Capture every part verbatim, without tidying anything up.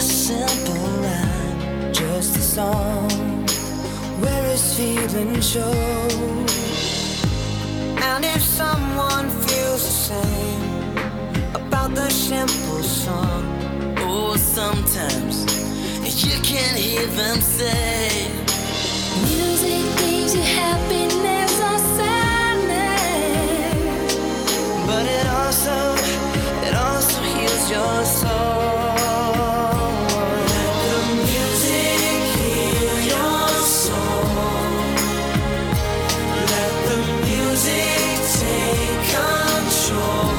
simple line, just a song where his feeling shows. And if someone feels the same about the simple song, oh, sometimes you can't hear them say, music brings you happiness or sadness, but it also, it also heals your soul. Let the music heal your soul. Let the music take control.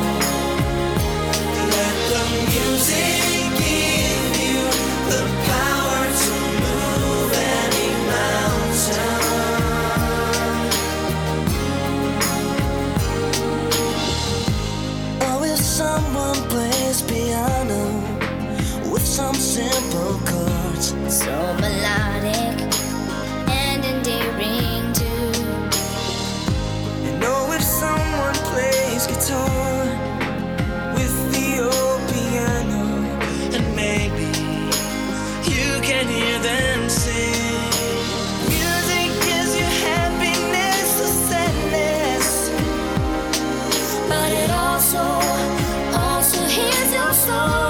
Let the music give you the power to move any mountain. Oh, if someone plays piano with some simple chords, so melodic and endearing too. you know, if someone plays guitar with the old piano, and maybe you can hear them sing. Music gives you happiness or sadness, but it also, also heals your soul.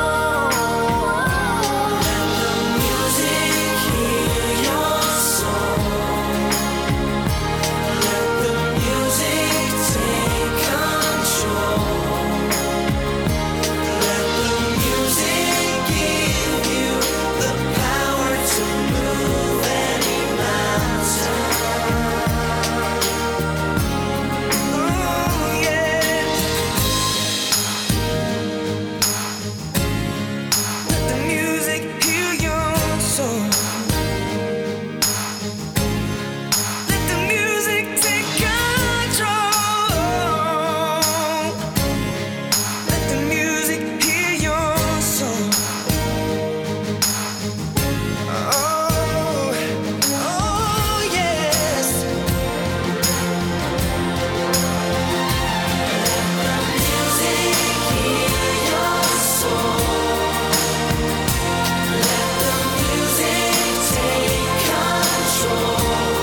Let the music heal your soul. Let the music take control. Let the music give you the power to move any mountain. Oh, yeah. Let the music heal your soul. Let the music take control. Let the music heal your soul. Oh, oh yes. Let the music heal your soul. Let the music take control.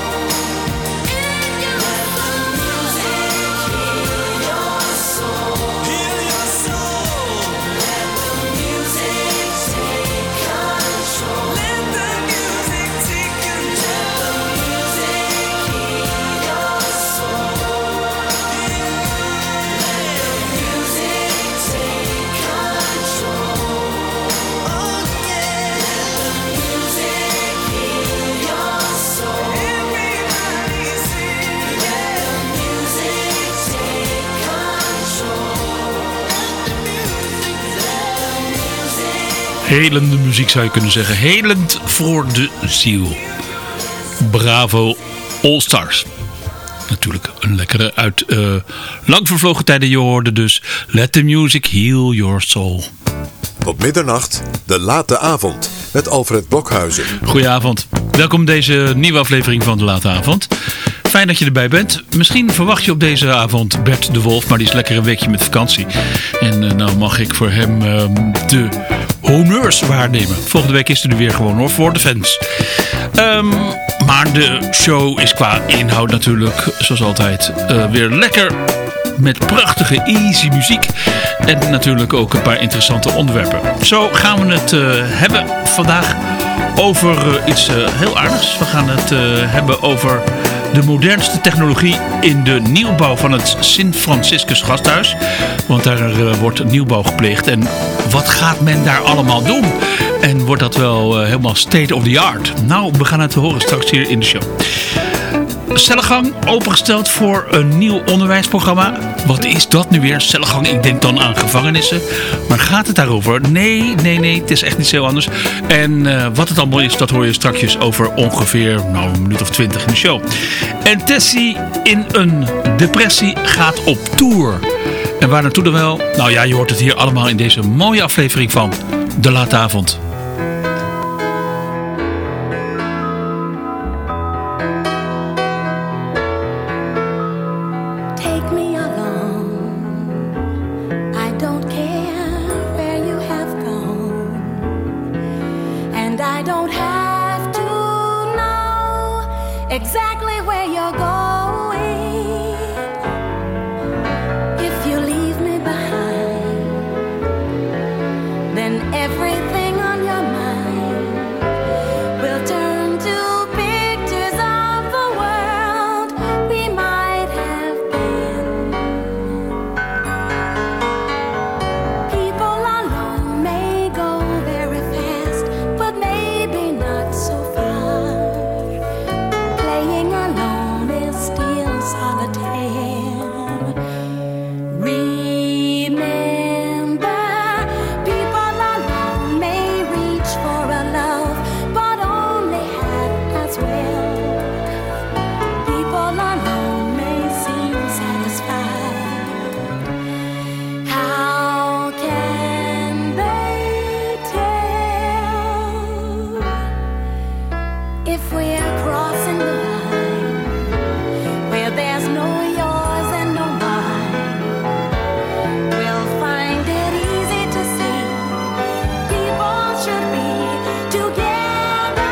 Let the music heal your soul. Heal your soul. Let the music take control. Let the music take control. Let the music heal your soul. Let the music take control. Oh yeah. Let the music heal your soul. Everybody sing. Let the music take control. Let the music, let the music. Helende muziek zou je kunnen zeggen. Helend voor de ziel. Bravo All Stars. Natuurlijk een lekkere uit uh, lang vervlogen tijden. Je hoorde dus Let the Music Heal Your Soul. Tot middernacht, de late avond met Alfred Blokhuizen. Goedenavond. Welkom bij deze nieuwe aflevering van de late avond. Fijn dat je erbij bent. Misschien verwacht je op deze avond Bert de Wolf, maar die is lekker een weekje met vakantie. En uh, nou mag ik voor hem uh, de honneurs waarnemen. Volgende week is er weer gewoon hoor, voor de fans. Um, maar de show is qua inhoud natuurlijk, zoals altijd, uh, weer lekker met prachtige easy muziek. En natuurlijk ook een paar interessante onderwerpen. Zo gaan we het uh, hebben vandaag over uh, iets uh, heel aardigs. We gaan het uh, hebben over de modernste technologie in de nieuwbouw van het Sint Franciscus gasthuis. Want daar uh, wordt nieuwbouw gepleegd. En wat gaat men daar allemaal doen? En wordt dat wel uh, helemaal state of the art? Nou, we gaan het horen straks hier in de show. Cellegang opengesteld voor een nieuw onderwijsprogramma. Wat is dat nu weer? Cellegang, ik denk dan aan gevangenissen. Maar gaat het daarover? Nee, nee, nee, het is echt niet zo anders. En uh, wat het allemaal is, dat hoor je straks over ongeveer nou, een minuut of twintig in de show. En Tessie in een depressie gaat op tour. En waar naartoe dan wel? Nou ja, je hoort het hier allemaal in deze mooie aflevering van De Late Avond. don't have to know exactly where you're going. If you leave me behind, then everything on your mind will turn to pictures of the world we might have been. People alone may go very fast, but maybe not so far. Playing alone is still solitaire. Remember, people alone may reach for a love, but only half as well. People alone may seem satisfied. How can they tell if we're crossing the line where there's no yours and no mine? We'll find it easy to see people should be together.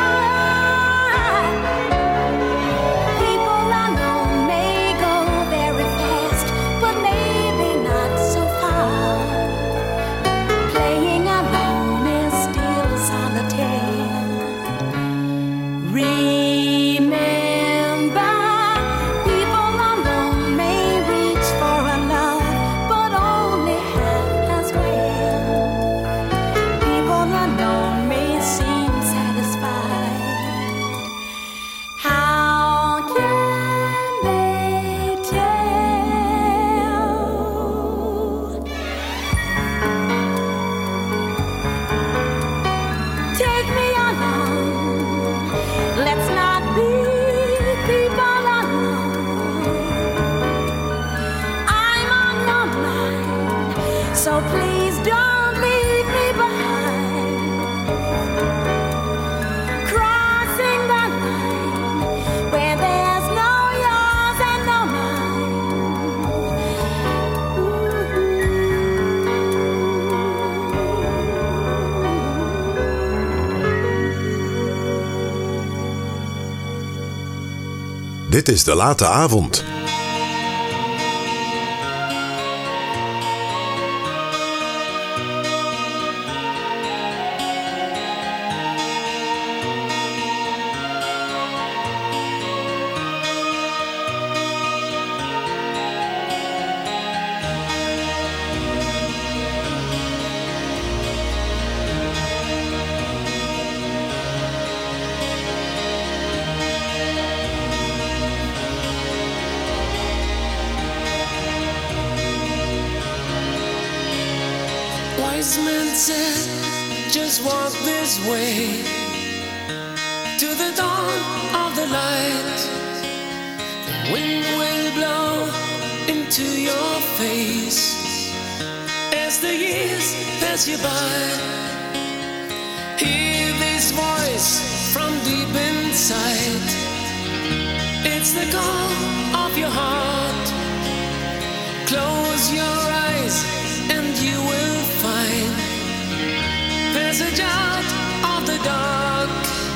People alone may go very fast, but maybe not so far. Playing alone is still solitaire. Remember, people alone may reach for a love, but only half as well. People alone may seem satisfied. How can they tell? Take me along, let's not be people alone. I'm on your mind, so please don't leave me behind. Crossing the line where there's no yours and no mine. Dit is De Late Avond. Wise men said, just walk this way to the dawn of the light. The wind will blow into your face as the years pass you by. Hear this voice from deep inside. It's the call of your heart. Close your eyes and you will find passage out of the dark.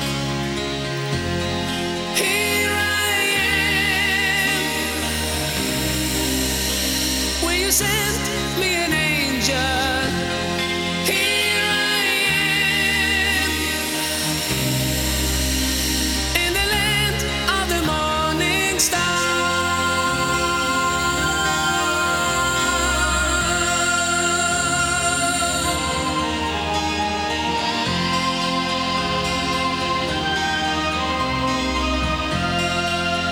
Here I am, where you sent me an angel. Here I am, in the land of the morning star.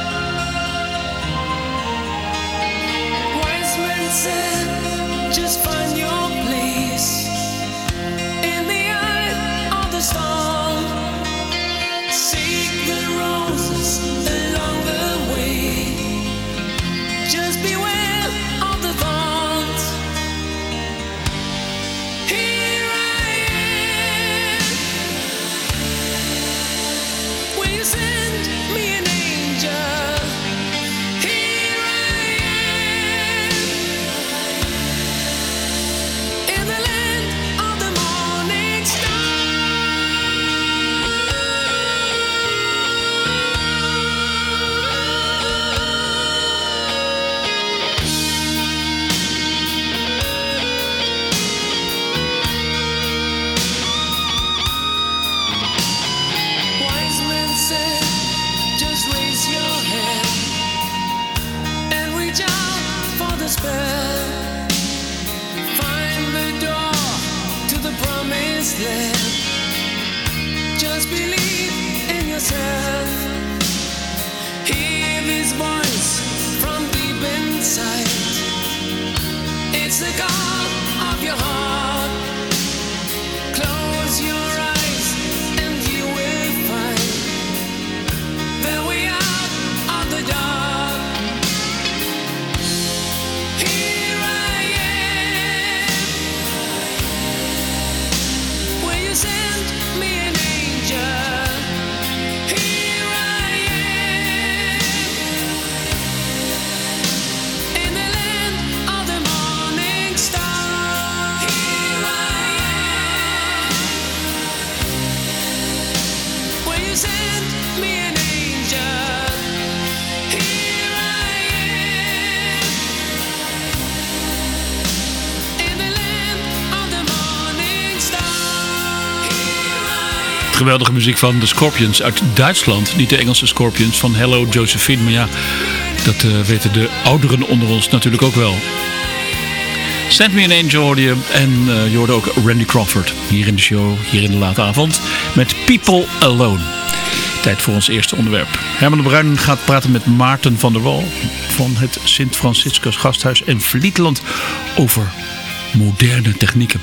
Just promised land. Just believe in yourself. Hear this voice from deep inside. It's the call of your heart. Close your eyes and you will find the way out of the dark. Here I am. Will you send me an angel? Here I am. In the land of the morning star. Here I am. Will you send me an angel? Here I am. In the land of the morning star. Here I am. Geweldige muziek van de Scorpions uit Duitsland. Niet de Engelse Scorpions van Hello Josephine. Maar ja, dat uh, weten de ouderen onder ons natuurlijk ook wel. Send Me An Angel hoorde je. En uh, je hoorde ook Randy Crawford. Hier in de show, hier in de late avond. Met People Alone. Tijd voor ons eerste onderwerp. Herman de Bruin gaat praten met Maarten van der Wal. Van het Sint-Franciscus Gasthuis in Vlietland. Over moderne technieken.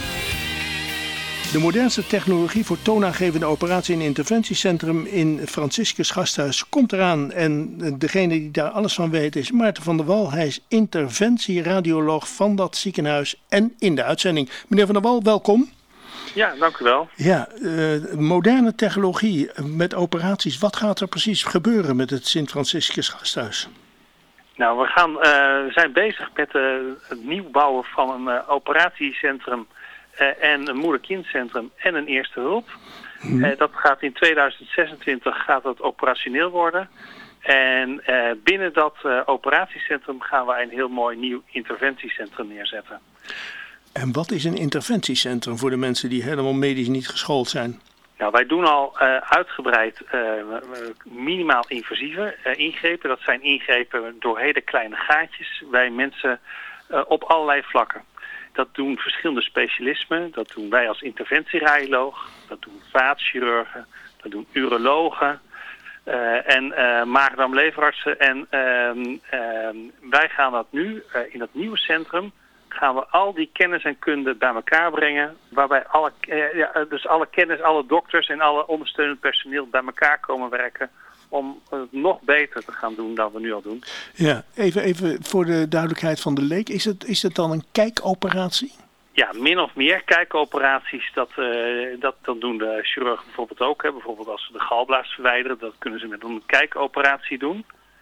De modernste technologie voor toonaangevende operatie- en interventiecentrum in Franciscus Gasthuis komt eraan. En degene die daar alles van weet is Maarten van der Wal. Hij is interventieradioloog van dat ziekenhuis en in de uitzending. Meneer van der Wal, welkom. Ja, dank u wel. Ja, uh, moderne technologie met operaties. Wat gaat er precies gebeuren met het Sint-Franciscus Gasthuis? Nou, we gaan, uh, we zijn bezig met uh, het nieuw bouwen van een uh, operatiecentrum uh, en een moeder-kindcentrum en een eerste hulp. Hmm. Uh, dat gaat in tweeduizend zesentwintig gaat dat operationeel worden. En uh, binnen dat uh, operatiecentrum gaan we een heel mooi nieuw interventiecentrum neerzetten. En wat is een interventiecentrum voor de mensen die helemaal medisch niet geschoold zijn? Nou, wij doen al uh, uitgebreid uh, minimaal invasieve uh, ingrepen. Dat zijn ingrepen door hele kleine gaatjes bij mensen uh, op allerlei vlakken. Dat doen verschillende specialismen. Dat doen wij als interventieradioloog. Dat doen vaatchirurgen. Dat doen urologen. Uh, en uh, maag-darm-leverartsen. En uh, uh, wij gaan dat nu uh, in dat nieuwe centrum gaan we al die kennis en kunde bij elkaar brengen. Waarbij alle, uh, ja, dus alle kennis, alle dokters en alle ondersteunend personeel bij elkaar komen werken. Om het nog beter te gaan doen dan we nu al doen. Ja, even, even voor de duidelijkheid van de leek. Is het, is het dan een kijkoperatie? Ja, min of meer kijkoperaties. Dat, uh, dat, dat doen de chirurgen bijvoorbeeld ook. Hè. Bijvoorbeeld als ze de galblaas verwijderen. Dat kunnen ze met een kijkoperatie doen.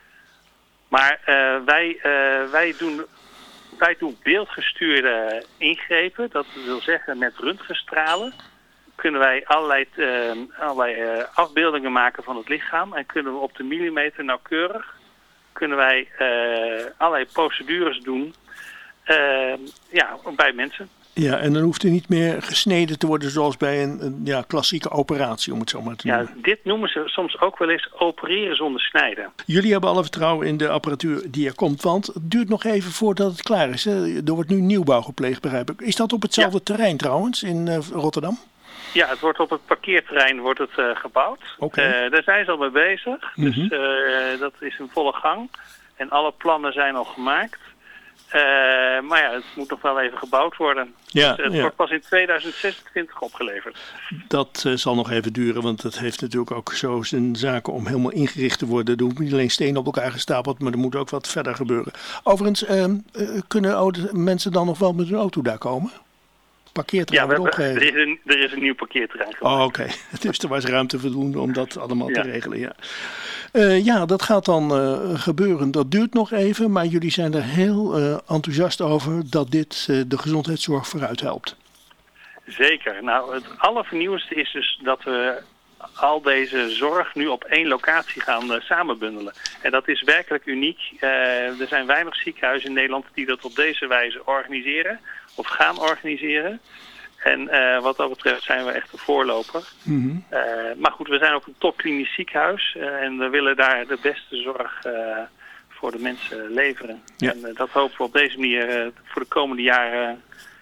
Maar uh, wij, uh, wij doen... Wij doen beeldgestuurde ingrepen, dat wil zeggen met röntgenstralen kunnen wij allerlei, uh, allerlei uh, afbeeldingen maken van het lichaam en kunnen we op de millimeter nauwkeurig kunnen wij uh, allerlei procedures doen uh, ja, bij mensen. Ja, en dan hoeft er niet meer gesneden te worden zoals bij een, een ja, klassieke operatie, om het zo maar te noemen. Ja, dit noemen ze soms ook wel eens opereren zonder snijden. Jullie hebben alle vertrouwen in de apparatuur die er komt, want het duurt nog even voordat het klaar is. Hè? Er wordt nu nieuwbouw gepleegd, begrijp ik. Is dat op hetzelfde ja. terrein trouwens, in uh, Rotterdam? Ja, het wordt op het parkeerterrein wordt het, uh, gebouwd. Okay. Uh, daar zijn ze al mee bezig, mm-hmm. dus uh, dat is in volle gang. En alle plannen zijn al gemaakt. Uh, maar ja, het moet nog wel even gebouwd worden. Ja, dus het ja. wordt pas in tweeduizend zesentwintig opgeleverd. Dat uh, zal nog even duren, want het heeft natuurlijk ook zo zijn zaken om helemaal ingericht te worden. Er hoeft niet alleen stenen op elkaar gestapeld, maar er moet ook wat verder gebeuren. Overigens, uh, uh, kunnen oude mensen dan nog wel met hun auto daar komen? Parkeerterrein ja, wordt opgegeven. Er is een, er is een nieuw parkeerterrein gemaakt. Oh, oké. Okay. Dus er was ruimte voldoende om dat allemaal ja. te regelen, ja. Uh, ja, dat gaat dan uh, gebeuren. Dat duurt nog even, maar jullie zijn er heel uh, enthousiast over dat dit uh, de gezondheidszorg vooruit helpt. Zeker. Nou, het allervernieuwendste is dus dat we al deze zorg nu op één locatie gaan uh, samenbundelen. En dat is werkelijk uniek. Uh, er zijn weinig ziekenhuizen in Nederland die dat op deze wijze organiseren of gaan organiseren. En uh, wat dat betreft zijn we echt de voorloper. Mm-hmm. Uh, maar goed, we zijn ook een topklinisch ziekenhuis. Uh, en we willen daar de beste zorg uh, voor de mensen leveren. Ja. En uh, dat hopen we op deze manier uh, voor de komende jaren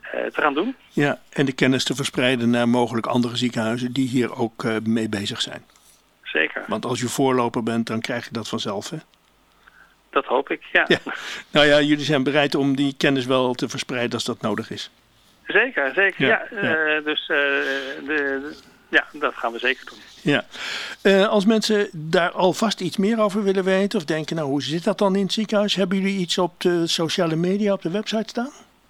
uh, te gaan doen. Ja, en de kennis te verspreiden naar mogelijk andere ziekenhuizen die hier ook uh, mee bezig zijn. Zeker. Want als je voorloper bent, dan krijg je dat vanzelf, hè? Dat hoop ik, ja. ja. Nou ja, jullie zijn bereid om die kennis wel te verspreiden als dat nodig is. Zeker, zeker. Ja, Ja, ja. ja. Uh, dus uh, de, de, ja, dat gaan we zeker doen. Ja. Uh, als mensen daar alvast iets meer over willen weten of denken, nou hoe zit dat dan in het ziekenhuis? Hebben jullie iets op de sociale media, op de website staan?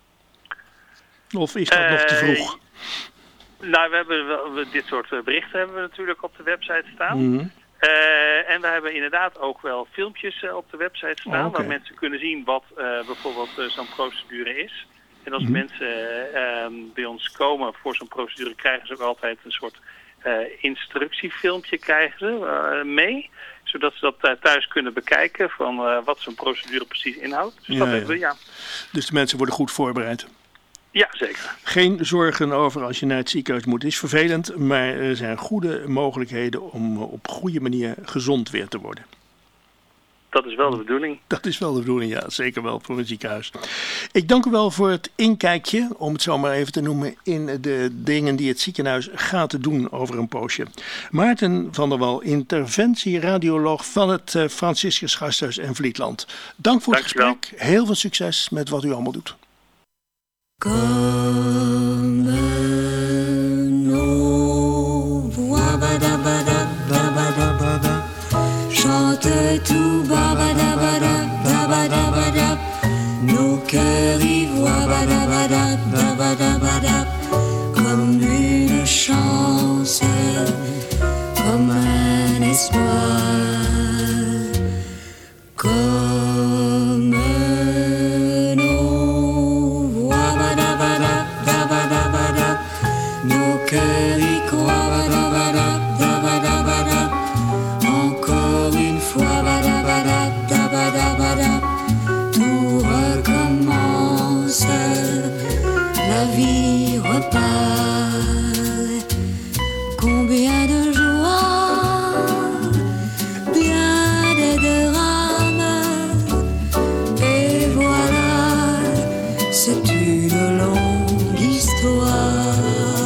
Of is dat uh, nog te vroeg? Nou, we hebben wel, we, dit soort berichten hebben we natuurlijk op de website staan. Mm-hmm. Uh, en we hebben inderdaad ook wel filmpjes uh, op de website staan, oh, okay. waar mensen kunnen zien wat uh, bijvoorbeeld uh, zo'n procedure is. En als Mm-hmm. mensen uh, bij ons komen voor zo'n procedure, krijgen ze ook altijd een soort uh, instructiefilmpje krijgen ze, uh, mee. Zodat ze dat uh, thuis kunnen bekijken van uh, wat zo'n procedure precies inhoudt. Dus ja, dat ja. hebben we, ja. Dus de mensen worden goed voorbereid. Ja, zeker. Geen zorgen over als je naar het ziekenhuis moet. Het is vervelend, maar er zijn goede mogelijkheden om op goede manier gezond weer te worden. Dat is wel de bedoeling. Dat is wel de bedoeling, ja. Zeker wel voor een ziekenhuis. Ik dank u wel voor het inkijkje, om het zo maar even te noemen, in de dingen die het ziekenhuis gaat doen over een poosje. Maarten van der Wal, interventieradioloog van het uh, Franciscus Gasthuis in Vlietland. Dank voor dank het gesprek. Heel veel succes met wat u allemaal doet. Comme nos voix badabada, chante tout babada, babada, nos cœurs ivoires badabada, babada, comme une chance, comme un espoir, comme nos voix badabada, babada, nos cœurs y croient badabada, babada, encore une fois badabada, babada, tout recommence, la vie repart, combien de joie, bien de drames, et voilà, c'est une longue histoire.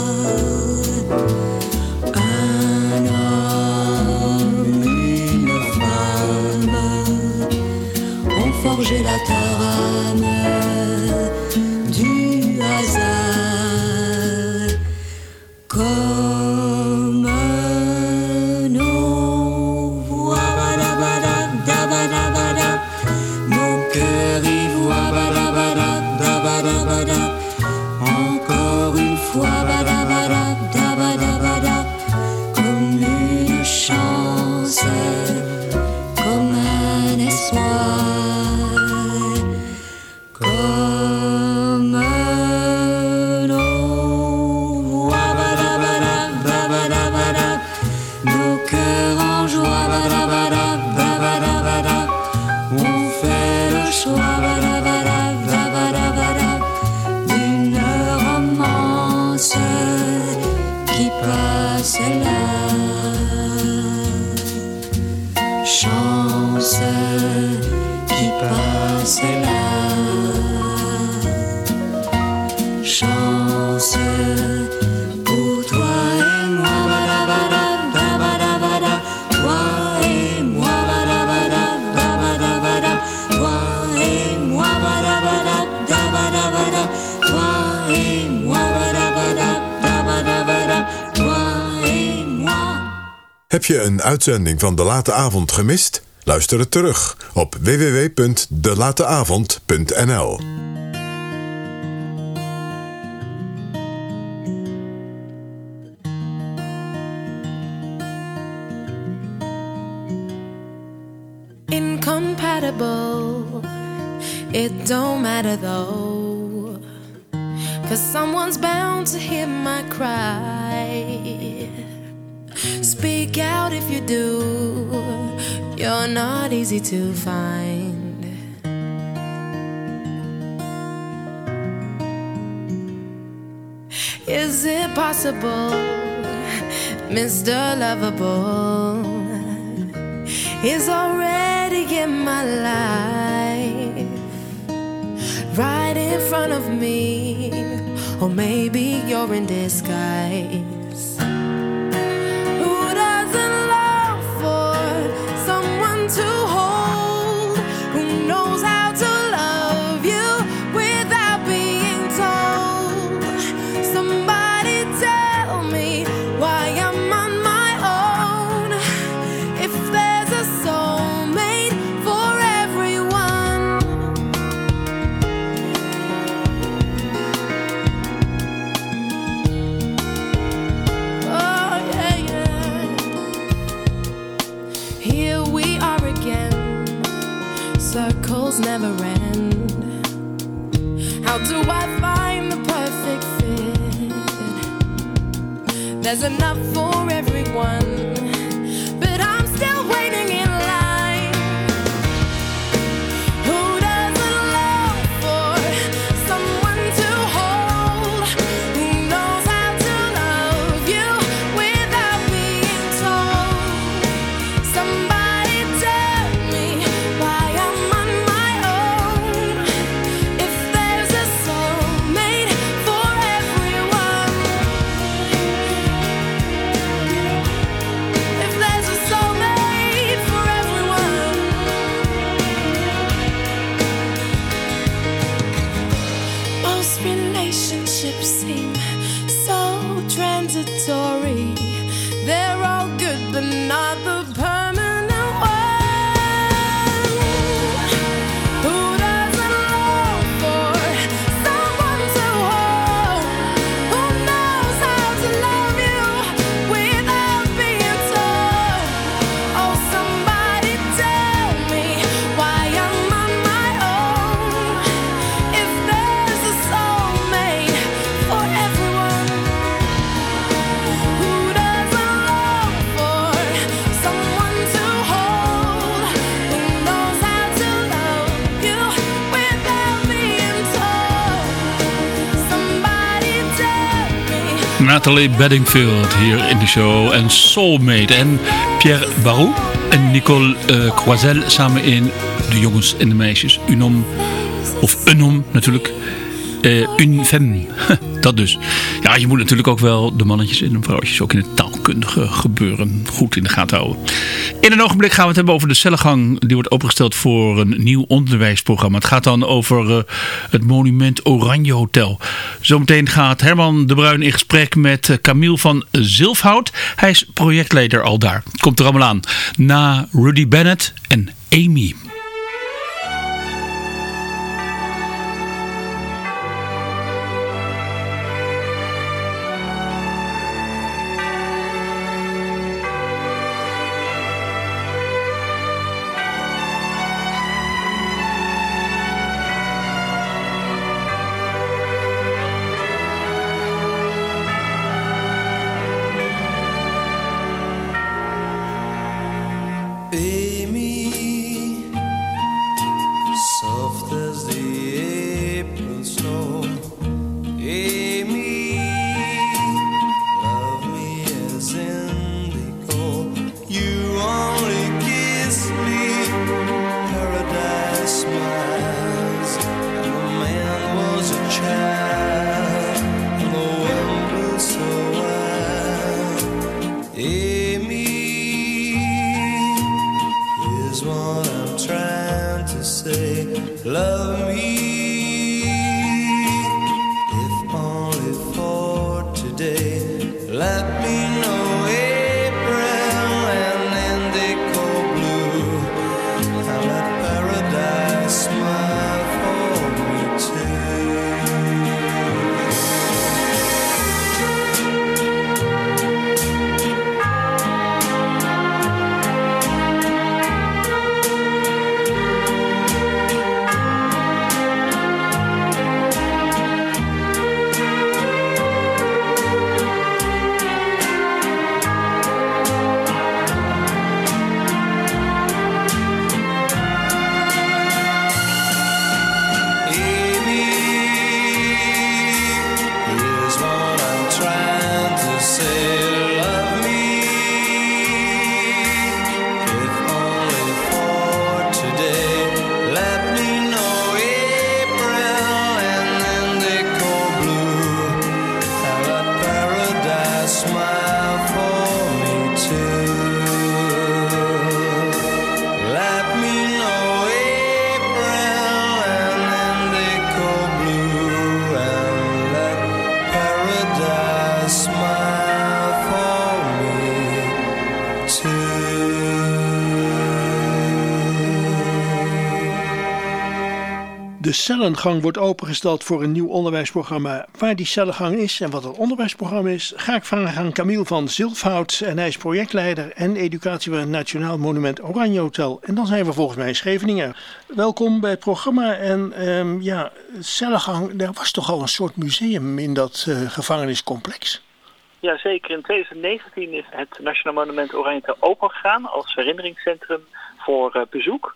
Un homme, une femme ont forgé la trame du hasard. Comme nos voix badabada, dabadabada, nos cœurs ivoires badabada, dabadabada, encore une fois badabada, dabadabada, comme une chance, comme un espoir, comme nos voix badabada, babada, nos cœurs en joie badabada, babada, on fait le choix badabada, babada, d'une romance qui passe là. Chance qui passe là. Chance pour toi et moi, badabada, babada, toi et moi, badabada, babada, toi et moi, badabada, babada, toi et moi, badabada, babada, toi et moi. Heb je een uitzending van De Late Avond gemist? Luister het terug op w w w punt de late avond punt n l. Incompatible, it don't matter though, 'cause someone's bound to hear my cry. Speak out if you do, you're not easy to find. Is it possible, Mister Lovable is already in my life, right in front of me, or maybe you're in disguise. Who doesn't long for someone to hold? Who knows how to love you without being told? Somebody tell me why I'm on my own. If there's a soulmate for everyone. Oh yeah, yeah. Here we are again. Circles never end. How do I find the perfect fit? There's enough for everyone, but I'm still waiting in line. Who doesn't long for someone to hold? Who knows how to love you without being told? Somebody tell me why I'm on my own. If there's a soulmate for everyone. If there's a soulmate for everyone. Most relationships seem so transitory. They're all good, but not the permanent one. Who doesn't long for someone to hold? Who knows how to love you without being told? Oh, somebody tell me why I'm on my own. If there's a soulmate for everyone. Who doesn't long for someone to hold? Who knows how to love you without being told? Somebody tell me. Nathalie Bedingfield hier in de show en Soulmate. En Pierre Barou en Nicole uh, Croisel samen in De Jongens en de Meisjes. Un homme, of un homme natuurlijk. Uh, une femme. Dat dus. Ja, je moet natuurlijk ook wel de mannetjes en de vrouwtjes ook in het taalkundige gebeuren goed in de gaten houden. In een ogenblik gaan we het hebben over de cellengang. Die wordt opengesteld voor een nieuw onderwijsprogramma. Het gaat dan over uh, het monument Oranje Hotel. Zometeen gaat Herman de Bruin in gesprek met uh, Camille van Zilfhout. Hij is projectleider al daar. Komt er allemaal aan. Na Rudy Bennett en Amy. Amy, soft as the April snow. Amy, love me as indigo. You only kiss me, paradise smiles. And the man was a child, and the wind blew so wild. Amy is what I'm trying to say. Love me, if only for today. Let me know April and indigo blue. I'll let paradise smile for me too. De cellengang wordt opengesteld voor een nieuw onderwijsprogramma. Waar die cellengang is en wat het onderwijsprogramma is, ga ik vragen aan Camille van Zilfhout. En hij is projectleider en educatie bij het Nationaal Monument Oranje Hotel. En dan zijn we volgens mij in Scheveningen. Welkom bij het programma. En um, ja, cellengang, er was toch al een soort museum in dat uh, gevangeniscomplex? Jazeker, in twintig negentien is het Nationaal Monument Oranje Hotel opengegaan als herinneringscentrum voor uh, bezoek.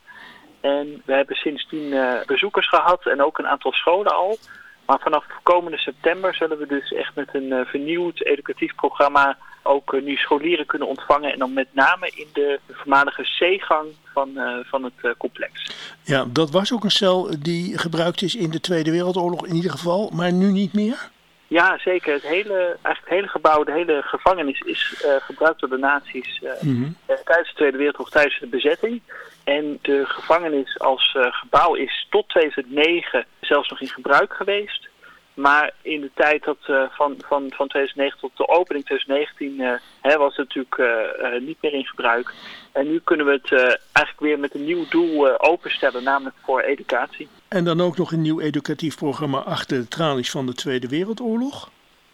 En we hebben sindsdien uh, bezoekers gehad en ook een aantal scholen al. Maar vanaf komende september zullen we dus echt met een uh, vernieuwd educatief programma ook uh, nu scholieren kunnen ontvangen. En dan met name in de voormalige C-gang van, uh, van het uh, complex. Ja, dat was ook een cel die gebruikt is in de Tweede Wereldoorlog in ieder geval, maar nu niet meer? Ja, zeker. Het hele, eigenlijk het hele gebouw, de hele gevangenis is uh, gebruikt door de nazi's uh, mm-hmm. uh, tijdens de Tweede Wereldoorlog, tijdens de bezetting. En de gevangenis als uh, gebouw is tot tweeduizend negen zelfs nog in gebruik geweest. Maar in de tijd dat, uh, van, van, van tweeduizend negen tot de opening tweeduizend negentien uh, hè, was het natuurlijk uh, uh, niet meer in gebruik. En nu kunnen we het uh, eigenlijk weer met een nieuw doel uh, openstellen, namelijk voor educatie. En dan ook nog een nieuw educatief programma achter de tralies van de Tweede Wereldoorlog?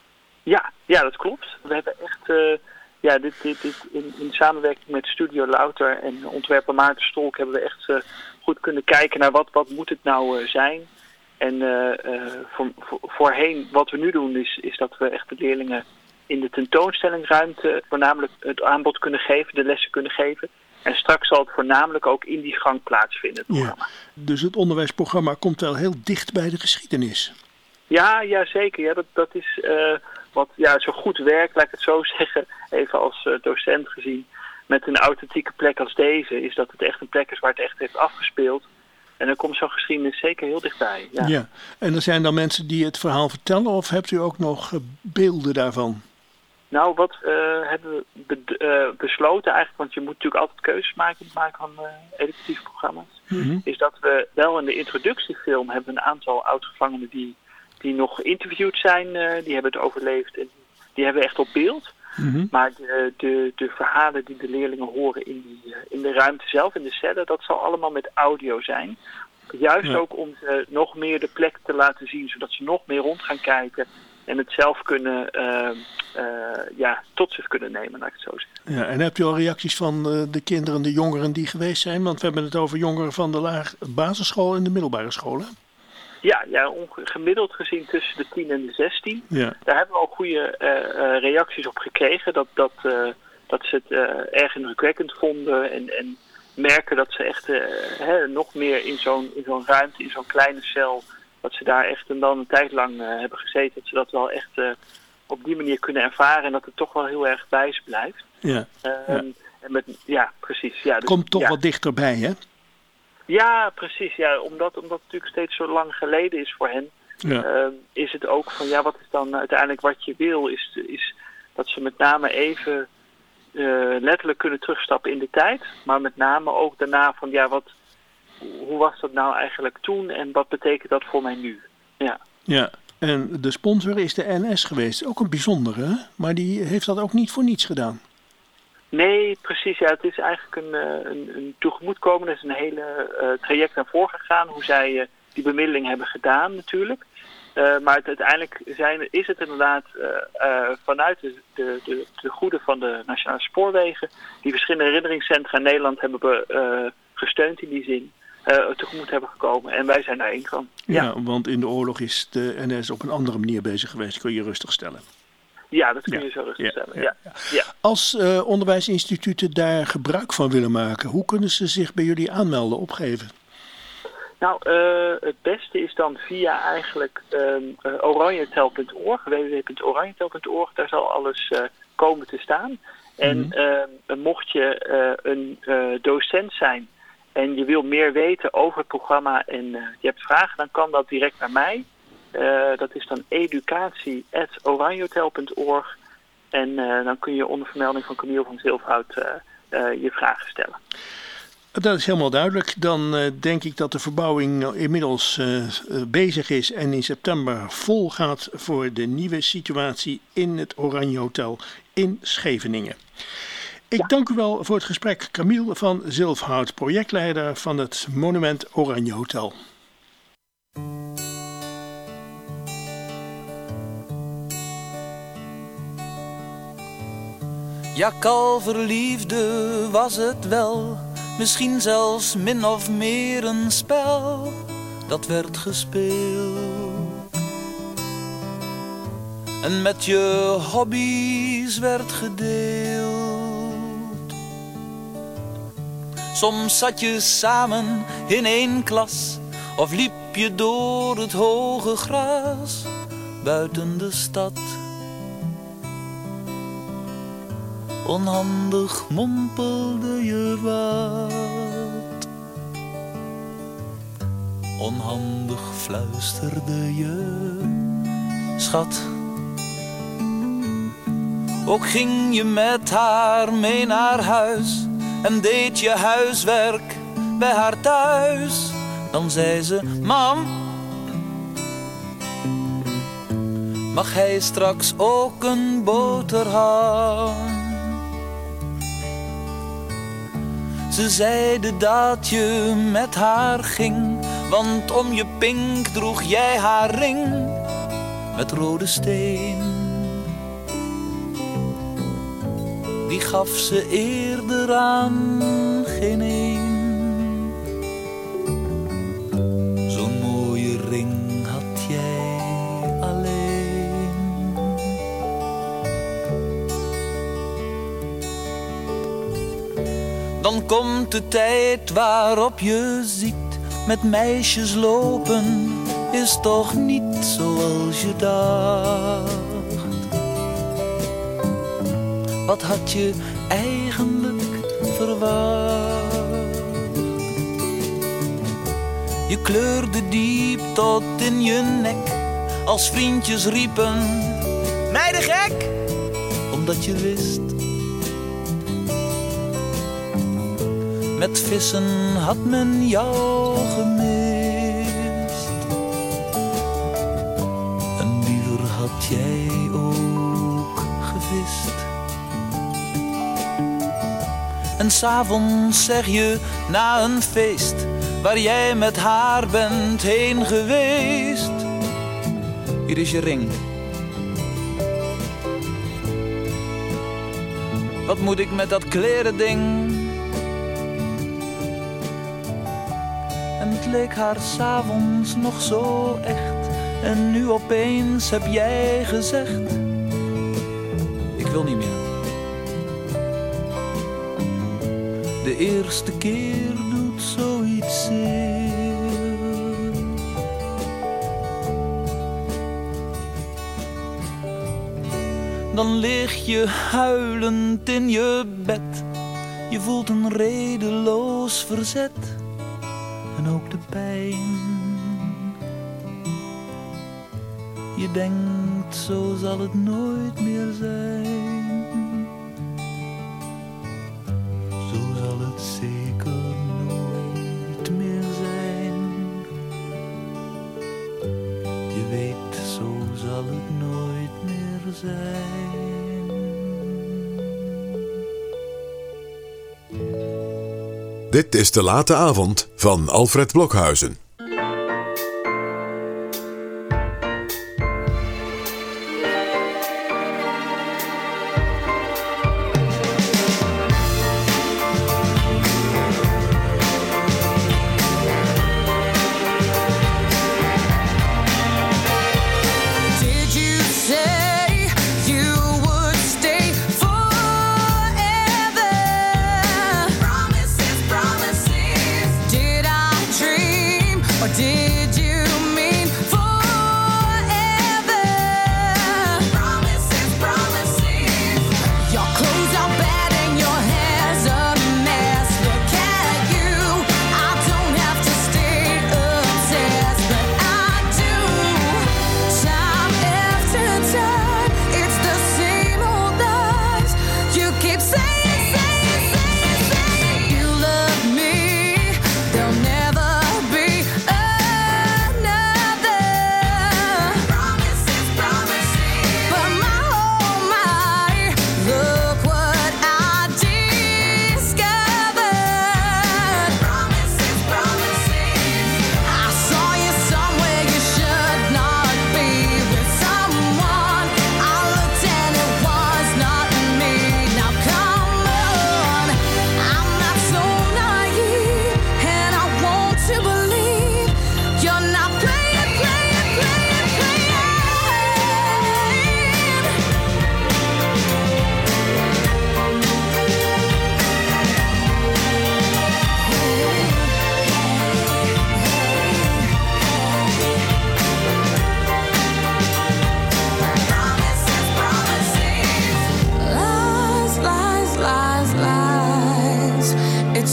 Ja, ja, dat klopt. We hebben echt uh, ja, dit, dit, dit in, in samenwerking met Studio Louter en ontwerper Maarten Stolk hebben we echt uh, goed kunnen kijken naar wat, wat moet het nou uh, zijn. En uh, uh, voor, voor, voorheen, wat we nu doen, is, is dat we echt de leerlingen in de tentoonstellingruimte voornamelijk het aanbod kunnen geven, de lessen kunnen geven. En straks zal het voornamelijk ook in die gang plaatsvinden, het programma. Ja, dus het onderwijsprogramma komt wel heel dicht bij de geschiedenis. Ja, ja zeker. Ja, dat, dat is uh, wat ja, zo goed werkt, laat ik het zo zeggen, even als uh, docent gezien, met een authentieke plek als deze, is dat het echt een plek is waar het echt heeft afgespeeld. En dan komt zo'n geschiedenis zeker heel dichtbij. Ja. Ja, en er zijn dan mensen die het verhaal vertellen, of hebt u ook nog uh, beelden daarvan? Nou, wat uh, hebben we be- uh, besloten eigenlijk, want je moet natuurlijk altijd keuzes maken in het maken van uh, educatieve programma's, mm-hmm. is dat we wel in de introductiefilm hebben een aantal oud-gevangenen die, die nog geïnterviewd zijn, uh, die hebben het overleefd en die hebben we echt op beeld. Mm-hmm. Maar de, de, de verhalen die de leerlingen horen in, die, in de ruimte zelf, in de cellen, dat zal allemaal met audio zijn. Juist ja. ook om ze nog meer de plek te laten zien, zodat ze nog meer rond gaan kijken en het zelf kunnen, uh, uh, ja, tot zich kunnen nemen, laat ik het zo zeggen. Ja, en hebt u al reacties van uh, de kinderen, de jongeren die geweest zijn? Want we hebben het over jongeren van de laag basisschool en de middelbare scholen. Ja, ja onge- gemiddeld gezien tussen de tien en de zestien. Ja. Daar hebben we ook goede uh, uh, reacties op gekregen. Dat, dat, uh, dat ze het uh, erg indrukwekkend vonden. En, en merken dat ze echt uh, hè, nog meer in zo'n, in zo'n ruimte, in zo'n kleine cel, dat ze daar echt en dan een tijd lang uh, hebben gezeten. Dat ze dat wel echt uh, op die manier kunnen ervaren. En dat het toch wel heel erg bij ze blijft. Ja. Uh, ja. En met, ja, precies. Ja, dus, komt toch ja. wat dichterbij, hè? Ja, precies. Ja, omdat, omdat het natuurlijk steeds zo lang geleden is voor hen, ja. uh, is het ook van, ja, wat is dan uiteindelijk wat je wil, is, is dat ze met name even uh, letterlijk kunnen terugstappen in de tijd, maar met name ook daarna van, ja, wat, hoe was dat nou eigenlijk toen en wat betekent dat voor mij nu? Ja. Ja, en de sponsor is de N S geweest, ook een bijzondere, hè? Maar die heeft dat ook niet voor niets gedaan. Nee, precies. Ja, het is eigenlijk een, een, een tegemoetkomen. Er is een hele uh, traject naar voren gegaan, hoe zij uh, die bemiddeling hebben gedaan natuurlijk. Uh, maar het, uiteindelijk zijn, is het inderdaad uh, uh, vanuit de, de, de, de goede van de Nationale Spoorwegen, die verschillende herinneringscentra in Nederland hebben be, uh, gesteund in die zin, uh, tegemoet hebben gekomen. En wij zijn daar één van. Ja. ja, want in de oorlog is de N S op een andere manier bezig geweest, kun je rustig stellen. Ja, dat kun je ja. zo rustig ja, stellen. Ja, ja. ja. Ja. Als uh, onderwijsinstituten daar gebruik van willen maken, hoe kunnen ze zich bij jullie aanmelden, opgeven? Nou, uh, het beste is dan via eigenlijk um, uh, oranjetel punt org, w w w punt oranjetel punt org. Daar zal alles uh, komen te staan. En mm-hmm. uh, mocht je uh, een uh, docent zijn en je wil meer weten over het programma en uh, je hebt vragen, dan kan dat direct naar mij. Uh, dat is dan educatie apenstaartje oranjehotel punt org. En uh, dan kun je onder vermelding van Camille van Zilfhout uh, uh, je vragen stellen. Dat is helemaal duidelijk. Dan uh, denk ik dat de verbouwing inmiddels uh, uh, bezig is en in september vol gaat voor de nieuwe situatie in het Oranje Hotel in Scheveningen. Ik ja. dank u wel voor het gesprek, Camille van Zilfhout, projectleider van het Monument Oranje Hotel. Ja, kalverliefde was het wel, misschien zelfs min of meer een spel dat werd gespeeld. En met je hobby's werd gedeeld. Soms zat je samen in één klas, of liep je door het hoge gras buiten de stad. Onhandig mompelde je wat, onhandig fluisterde je, schat. Ook ging je met haar mee naar huis en deed je huiswerk bij haar thuis. Dan zei ze, mam, mag hij straks ook een boterham? Ze zeiden dat je met haar ging, want om je pink droeg jij haar ring met rode steen. Die gaf ze eerder aan geen een. Zo'n mooie ring had jij alleen. Dan komt de tijd waarop je ziet, met meisjes lopen is toch niet zoals je dacht. Wat had je eigenlijk verwacht? Je kleurde diep tot in je nek, als vriendjes riepen, meiden gek, omdat je wist, met vissen had men jou gemist. En liever had jij ook gevist. En 's avonds zeg je na een feest, waar jij met haar bent heen geweest, hier is je ring. Wat moet ik met dat klerending? En het leek haar 's avonds nog zo echt, en nu opeens heb jij gezegd, ik wil niet meer. De eerste keer doet zoiets zeer. Dan lig je huilend in je bed. Je voelt een redeloos verzet. En ook de pijn. Je denkt, zo zal het nooit meer zijn. Zeker nooit meer zijn. Je weet, zo zal het nooit meer zijn. Dit is De Late Avond van Alfred Blokhuizen. Promises, promises. Did I dream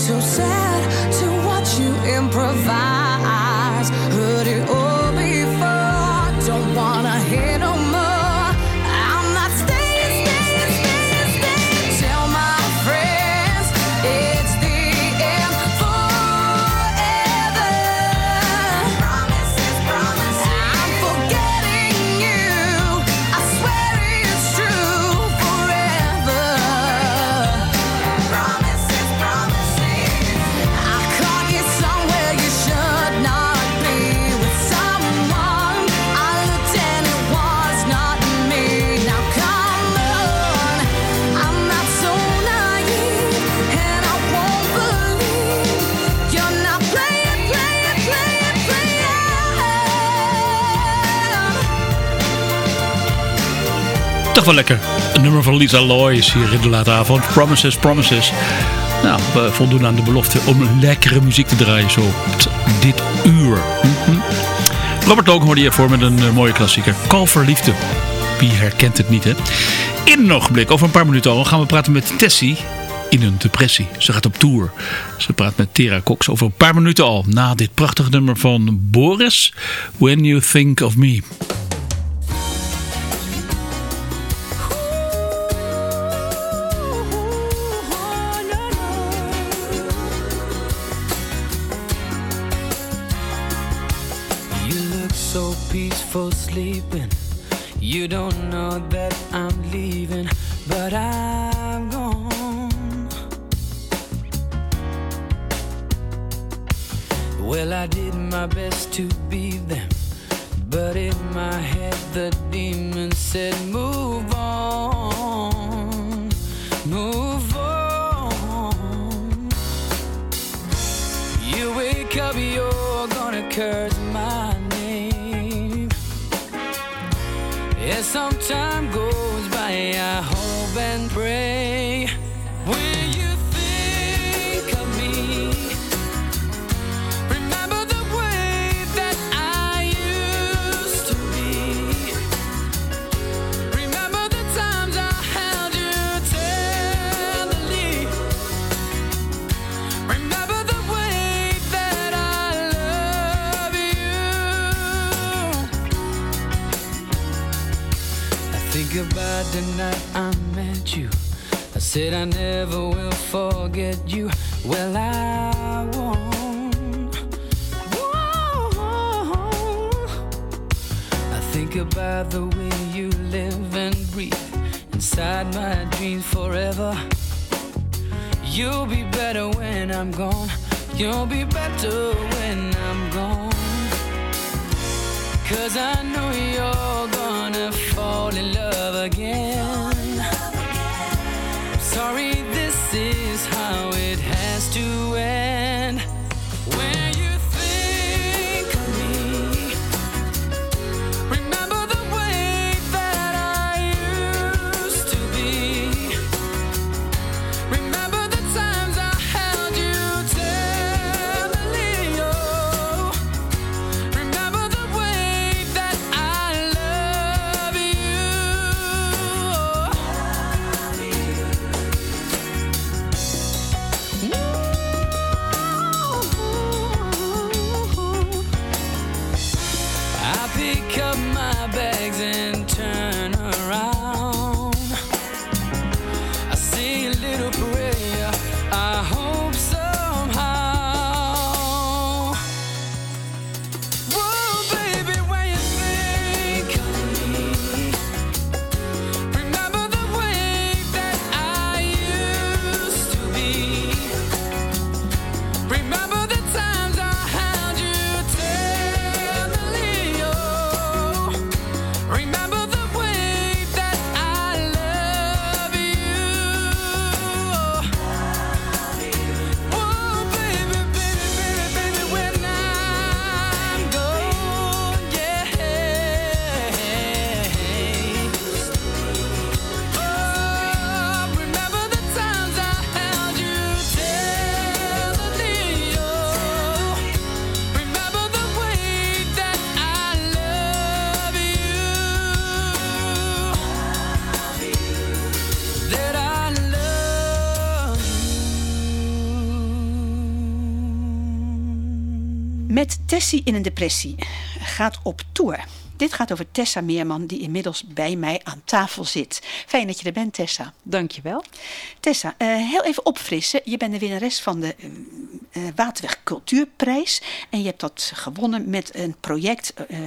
so sad to watch you improvise. Heard it all before, don't wanna hear no more. I'm not staying, staying, staying, staying. Tell my friends it's the end forever. Promises, promises. I'm forgetting you. I swear it's true forever. Promises, promises. I caught you somewhere you should not be, with someone I looked and it was not me. Now come on, I'm not so naive, and I won't believe you're not playing, playing, playing, playing. Toch wel lekker. Een nummer van Lisa Lois hier in de late avond. Promises, Promises. Nou, we voldoen aan de belofte om lekkere muziek te draaien zo op dit uur. Mhm. Robert Long hoorde je voor met een uh, mooie klassieker. Call for Liefde. Wie herkent het niet, hè? In een ogenblik, over een paar minuten al, gaan we praten met Tessie in een depressie. Ze gaat op tour. Ze praat met Tera Cox over een paar minuten al. Na dit prachtige nummer van Boris. When You Think of Me. You look so peaceful sleeping. You don't know that I'm leaving, but I'm gone. Well, I did my best to be them, but in my head the demon said, move on, move on. You wake up, you're gonna curse my name. As some time goes by, I hope and pray. When you think of me, remember the way that I used to be. Remember the times I held you tenderly. Remember the way that I love you. I think about the night I met you. I said I never will forget you. Well, I won't. Won't. I think about the way you live and breathe inside my dreams forever. You'll be better when I'm gone. You'll be better when I'm gone. 'Cause I know you're gonna fall in love again. Sorry, this is how it has to end. When you think of me, remember the way that I used to be. Remember the times I held you tenderly. Oh, remember the way that I love you. I pick up my bags and turn around. I say a little prayer, I hope somehow. Whoa, baby, when you think of me, remember the way that I used to be. Remember the times I held you tenderly. Oh, remember the way that I love you. Met Tessie in een depressie gaat op tour. Dit gaat over Tessa Meerman, die inmiddels bij mij aan tafel zit. Fijn dat je er bent, Tessa. Dankjewel. Tessa, uh, heel even opfrissen. Je bent de winnares van de uh, uh, Waterweg Cultuurprijs. En je hebt dat gewonnen met een project. Uh,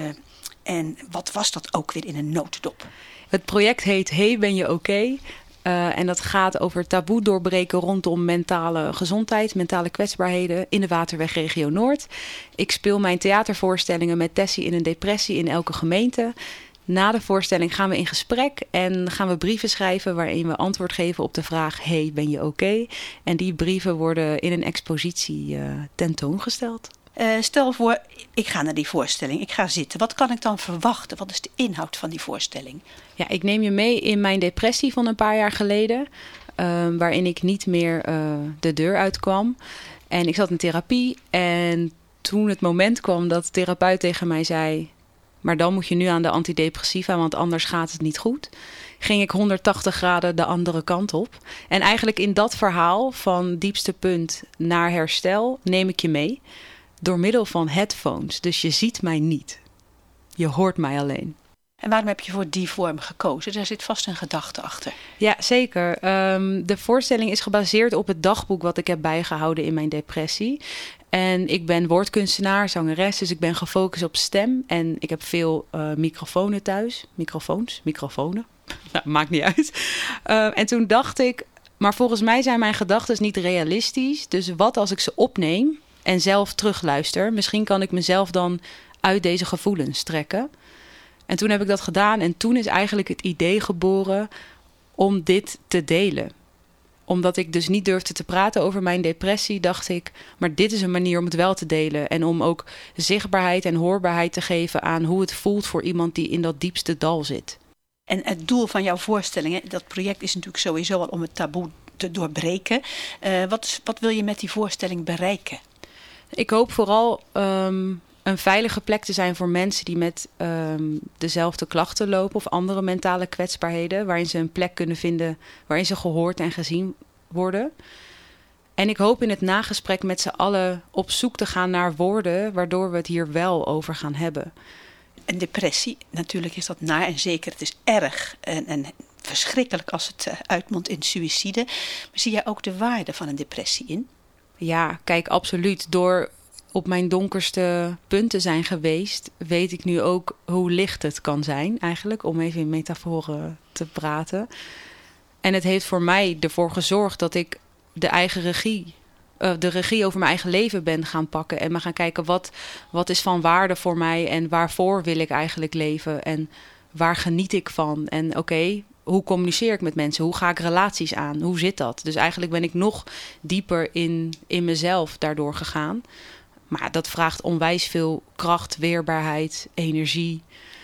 en wat was dat ook weer in een notendop? Het project heet Hey, ben je oké? Okay? Uh, en dat gaat over taboe doorbreken rondom mentale gezondheid, mentale kwetsbaarheden in de Waterwegregio Noord. Ik speel mijn theatervoorstellingen met Tessie in een depressie in elke gemeente. Na de voorstelling gaan we in gesprek en gaan we brieven schrijven waarin we antwoord geven op de vraag: hey, ben je oké? Okay? En die brieven worden in een expositie uh, tentoongesteld. Uh, stel voor, ik ga naar die voorstelling, ik ga zitten. Wat kan ik dan verwachten? Wat is de inhoud van die voorstelling? Ja, ik neem je mee in mijn depressie van een paar jaar geleden, uh, waarin ik niet meer uh, de deur uitkwam. En ik zat in therapie en toen het moment kwam dat de therapeut tegen mij zei: maar dan moet je nu aan de antidepressiva, want anders gaat het niet goed. Ging ik honderdtachtig graden de andere kant op. En eigenlijk in dat verhaal van diepste punt naar herstel neem ik je mee. Door middel van headphones. Dus je ziet mij niet. Je hoort mij alleen. En waarom heb je voor die vorm gekozen? Daar zit vast een gedachte achter. Ja, zeker. Um, de voorstelling is gebaseerd op het dagboek wat ik heb bijgehouden in mijn depressie. En ik ben woordkunstenaar, zangeres, dus ik ben gefocust op stem. En ik heb veel uh, microfoons thuis. Microfoons, microfonen. Nou, maakt niet uit. Uh, en toen dacht ik, maar volgens mij zijn mijn gedachten niet realistisch. Dus wat als ik ze opneem en zelf terugluister? Misschien kan ik mezelf dan uit deze gevoelens trekken. En toen heb ik dat gedaan en toen is eigenlijk het idee geboren om dit te delen. Omdat ik dus niet durfde te praten over mijn depressie, dacht ik, maar dit is een manier om het wel te delen. En om ook zichtbaarheid en hoorbaarheid te geven aan hoe het voelt voor iemand die in dat diepste dal zit. En het doel van jouw voorstelling, dat project is natuurlijk sowieso al om het taboe te doorbreken. Uh, wat, wat wil je met die voorstelling bereiken? Ik hoop vooral um, een veilige plek te zijn voor mensen die met um, dezelfde klachten lopen of andere mentale kwetsbaarheden, waarin ze een plek kunnen vinden, waarin ze gehoord en gezien worden. En ik hoop in het nagesprek met z'n allen op zoek te gaan naar woorden waardoor we het hier wel over gaan hebben. Een depressie, natuurlijk is dat naar en zeker, het is erg en, en verschrikkelijk als het uh, uitmondt in suïcide. Maar zie jij ook de waarde van een depressie in? Ja, kijk, absoluut. Door op mijn donkerste punten zijn geweest, weet ik nu ook hoe licht het kan zijn eigenlijk, om even in metaforen te praten. En het heeft voor mij ervoor gezorgd dat ik de eigen regie, uh, de regie over mijn eigen leven ben gaan pakken en me gaan kijken wat, wat is van waarde voor mij en waarvoor wil ik eigenlijk leven en waar geniet ik van en oké, okay, hoe communiceer ik met mensen? Hoe ga ik relaties aan? Hoe zit dat? Dus eigenlijk ben ik nog dieper in, in mezelf daardoor gegaan. Maar dat vraagt onwijs veel kracht, weerbaarheid, energie.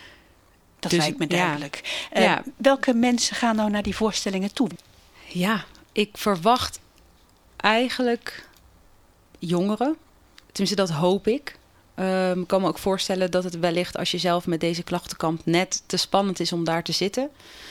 Dat dus, lijkt me duidelijk. Ja, Uh, ja. Welke mensen gaan nou naar die voorstellingen toe? Ja, ik verwacht eigenlijk jongeren. Tenminste, dat hoop ik. Um, ik kan me ook voorstellen dat het wellicht als je zelf met deze klachten kampt net te spannend is om daar te zitten.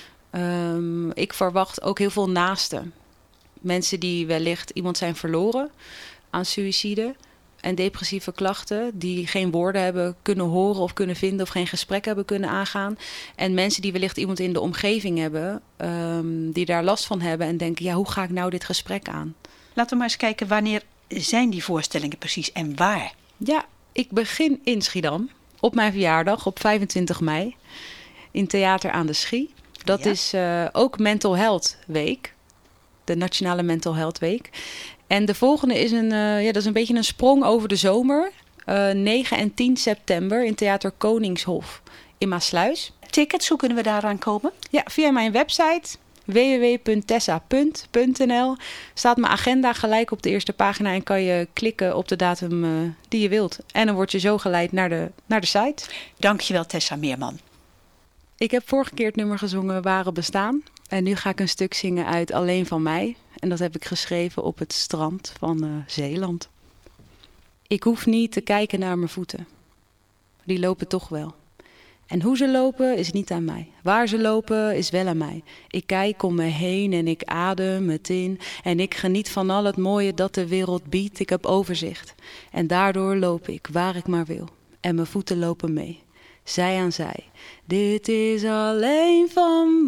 Um, ik verwacht ook heel veel naasten. Mensen die wellicht iemand zijn verloren aan suïcide en depressieve klachten, die geen woorden hebben kunnen horen of kunnen vinden of geen gesprek hebben kunnen aangaan. En mensen die wellicht iemand in de omgeving hebben, um, die daar last van hebben en denken, ja, hoe ga ik nou dit gesprek aan? Laten we maar eens kijken, wanneer zijn die voorstellingen precies en waar? Ja, ik begin in Schiedam op mijn verjaardag op vijfentwintig mei in Theater aan de Schie. Dat ja. is uh, ook Mental Health Week, de Nationale Mental Health Week. En de volgende is een, uh, ja, dat is een beetje een sprong over de zomer. Uh, negen en tien september in Theater Koningshof in Maassluis. Tickets, hoe kunnen we daaraan komen? Ja, via mijn website w w w punt tessa punt n l staat mijn agenda gelijk op de eerste pagina en kan je klikken op de datum uh, die je wilt. En dan word je zo geleid naar de, naar de site. Dankjewel, Tessa Meerman. Ik heb vorige keer het nummer gezongen Ware Bestaan. En nu ga ik een stuk zingen uit Alleen van mij. En dat heb ik geschreven op het strand van uh, Zeeland. Ik hoef niet te kijken naar mijn voeten. Die lopen toch wel. En hoe ze lopen is niet aan mij. Waar ze lopen is wel aan mij. Ik kijk om me heen en ik adem het in. En ik geniet van al het mooie dat de wereld biedt. Ik heb overzicht. En daardoor loop ik waar ik maar wil. En mijn voeten lopen mee. Zij aan zij. Dit is alleen van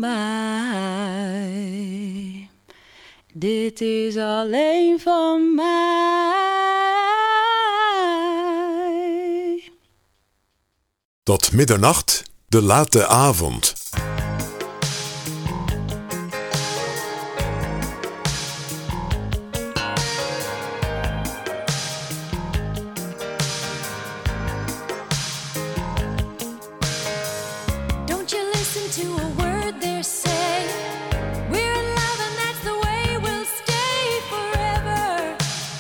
mij. Dit is alleen van mij. Tot middernacht, de late avond. Don't you listen to a word they're saying? We're in love and that's the way we'll stay forever.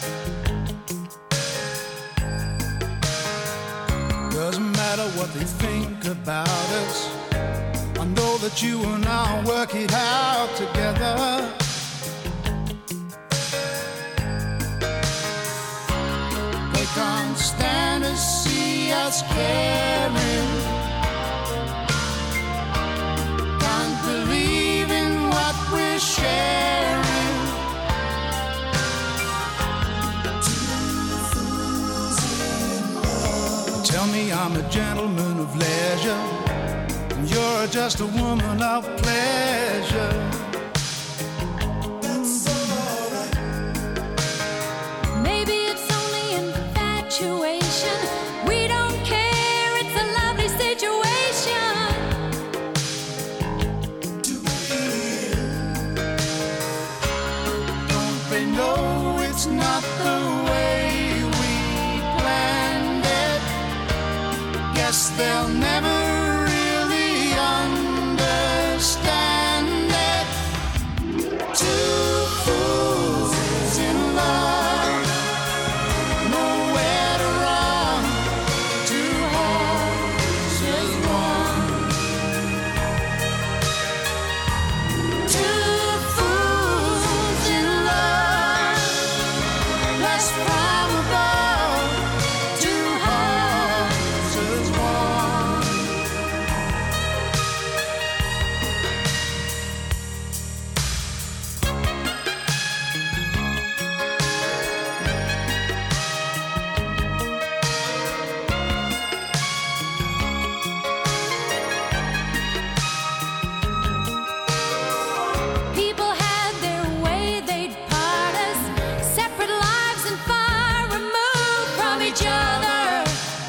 Doesn't matter what they think about us. I know that you and I work it out together. They can't stand to see us caring. Can't believe in what we're sharing. Tell me I'm a gentleman of leisure, and you're just a woman of pleasure. Maybe it's only infatuation. We don't care, it's a lovely situation. Don't they know it's not the way we planned it? Guess they'll never really understand it. Two fools in love, nowhere to run. Two hearts as one. Two fools in love, blessed from above. Two hearts as one. People had their way, they'd part us. Separate lives and far removed from each other.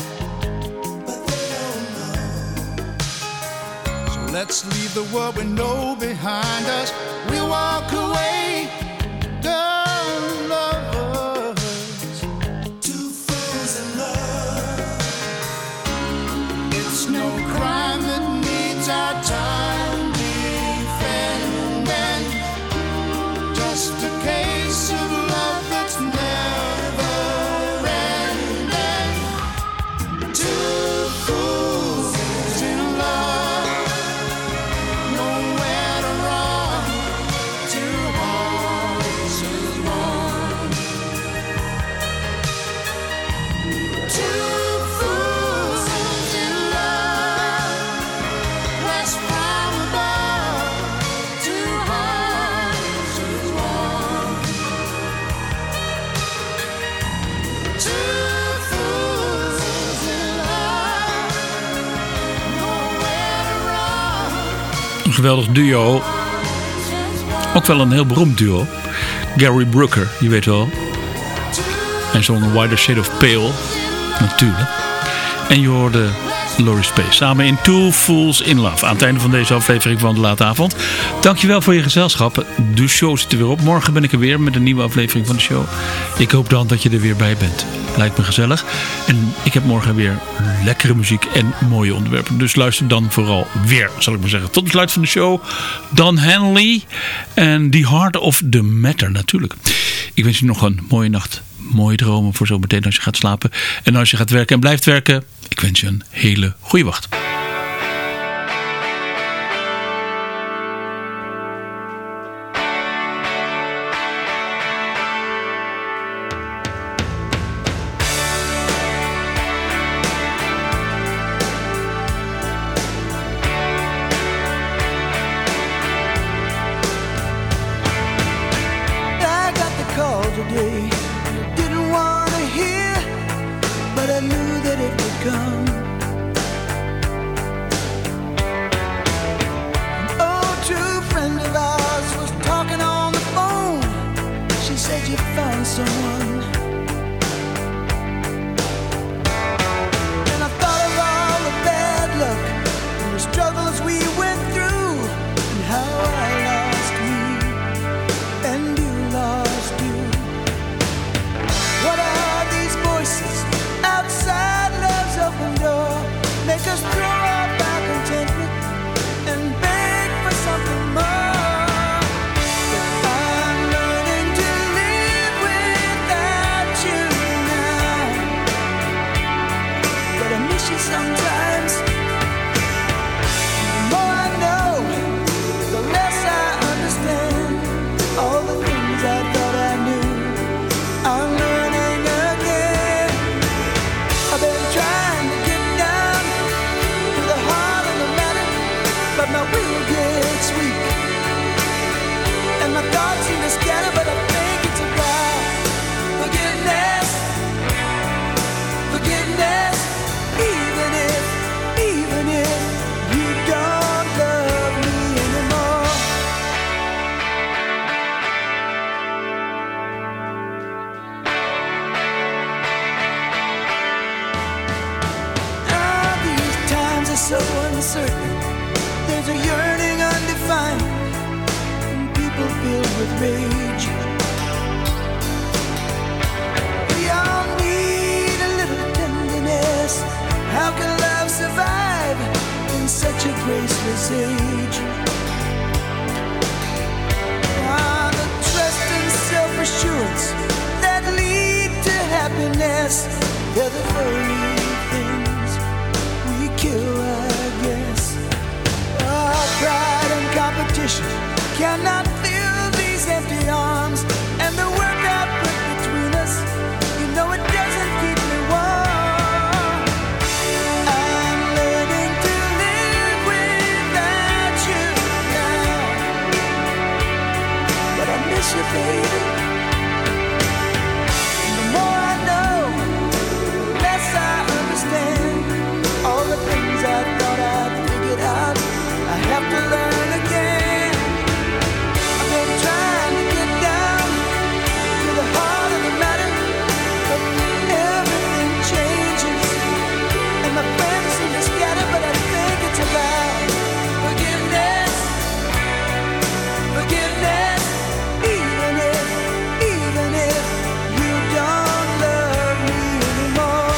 So let's leave the world we know behind us. We'll walk away, dumb lovers. Two fools in love. It's no crime that needs our time defending. Just a case of love that's never ending. Two fools in love, nowhere to run. Two hearts as one. Two fools in love, blessed from above. Two hearts as one. Two fools in love, nowhere to run. Een geweldig duo. Ook wel een heel beroemd duo. Gary Brooker, je weet wel. Hij zong een Wider Shade of Pale. Natuurlijk. En je hoorde Laurie Space samen in Two Fools in Love. Aan het einde van deze aflevering van De Late Avond. Dankjewel voor je gezelschap. De show zit er weer op. Morgen ben ik er weer met een nieuwe aflevering van de show. Ik hoop dan dat je er weer bij bent. Lijkt me gezellig. En ik heb morgen weer lekkere muziek en mooie onderwerpen. Dus luister dan vooral weer, zal ik maar zeggen. Tot het sluit van de show. Don Henley en The Heart of the Matter natuurlijk. Ik wens je nog een mooie nacht. Mooie dromen voor zo meteen als je gaat slapen. En als je gaat werken en blijft werken, ik wens je een hele goede wacht. day. I didn't want to hear, but I knew that it would come. An old true friend of ours was talking on the phone. She said you found someone. And I thought of all the bad luck and the struggles we went through, and how I lost me and you lost you. What are these voices outside love's open door? Make us throw up our contentment and beg for something more. But I'm learning to live without you now. But I miss you sometimes. The more I know, the less I understand all the things I thought I knew. I'm learning again. I've been trying to get down to the heart of the matter, but my will gets weak, and my thoughts seem to scatter. But I think it's about forgiveness, forgiveness. Even if, even if you don't love me anymore. Ah, these times are so uncertain. There's a yearning undefined, and people filled with rage. We all need a little tenderness. How can love survive in such a graceless age? Ah, the trust and self-assurance that lead to happiness, they're the very things we kill, I guess. Ah, pride and competition cannot fill these empty arms, and the work I put between us, you know it doesn't keep me warm. I'm learning to live without you now, but I miss you, baby. The more I know, the less I understand all the things I thought I'd figured out. I have to learn again. I've been trying to get down to the heart of the matter, but everything changes, and my friends seem to scatter. But I think it's about forgiveness, forgiveness. Even if, even if you don't love me anymore.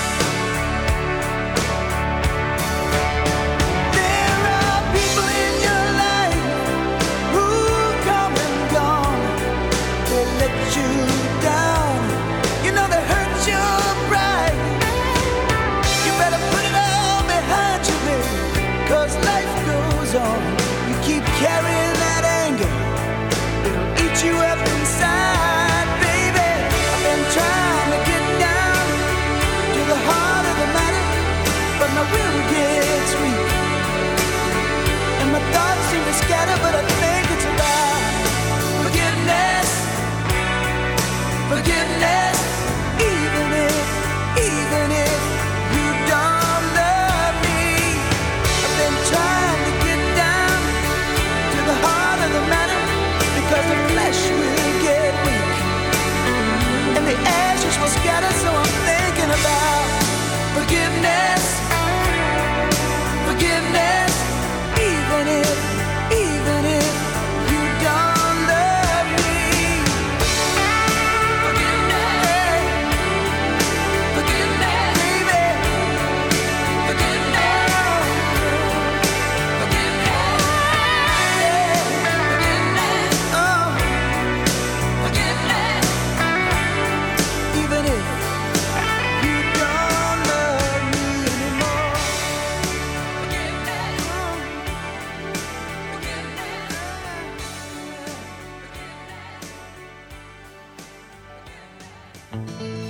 There are people in your life who come and gone. They let you down. You know they hurt your pride. You better put it all behind you, baby, 'cause life goes on. You keep carrying that anger, it'll eat you up inside, baby. I've been trying to get down to the heart of the matter, but my will gets weak, and my thoughts seem to scatter. But I think it's about forgiveness, forgiveness. Even if, even if you don't love me. I've been trying to get down to the heart of the matter, because the flesh will get weak, and the ashes will scatter. So I'm thinking about forgiveness, forgiveness. Even if, even if you don't love me. Forgiveness, forgiveness, baby. Forgiveness, forgiveness, forgiveness, oh, forgiveness. Even if you don't love me anymore. Forgiveness, oh, forgiveness.